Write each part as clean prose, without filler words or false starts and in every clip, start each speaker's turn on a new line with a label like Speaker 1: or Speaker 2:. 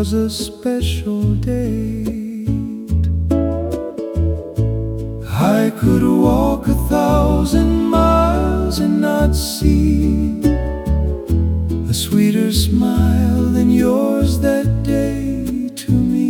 Speaker 1: was a special date. I could walk 1,000 miles and not see a sweeter smile than yours that day to me.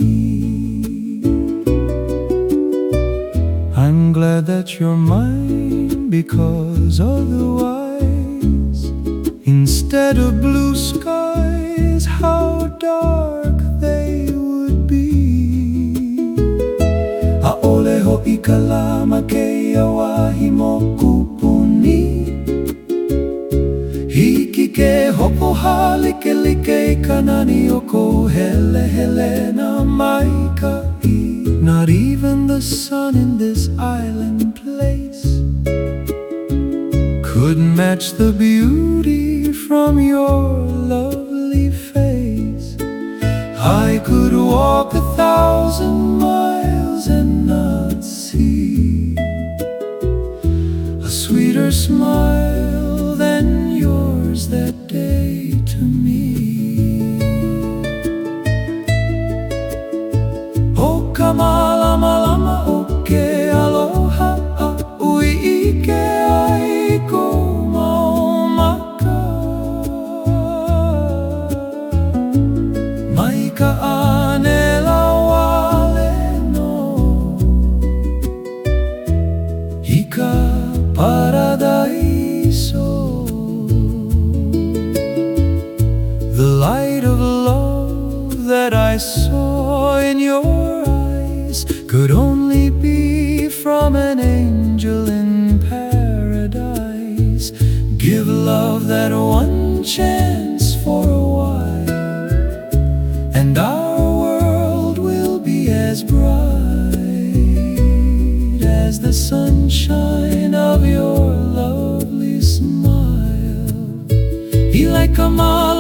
Speaker 1: I'm glad that you're mine, because otherwise, instead of blue skies, how dark they would be. Aole ho'i ka lama ke awahi mo kupuni. Hiki ke hopo halike like kanani o ko hele hele na maikai. Not even the sun in this island place could match the beauty from your lovely face. I could walk 1,000 miles and not see a sweeter smile than yours that day to me. O kamala malama o ke aloha a ui ike ai ko maomaka. Mai ka anela wale no Hika paradiso. The light of love that I saw in your eyes could only be from an angel in paradise. Give love that one chance for a while, and our world will be as bright as the sunshine of your lovely smile. Ilai ka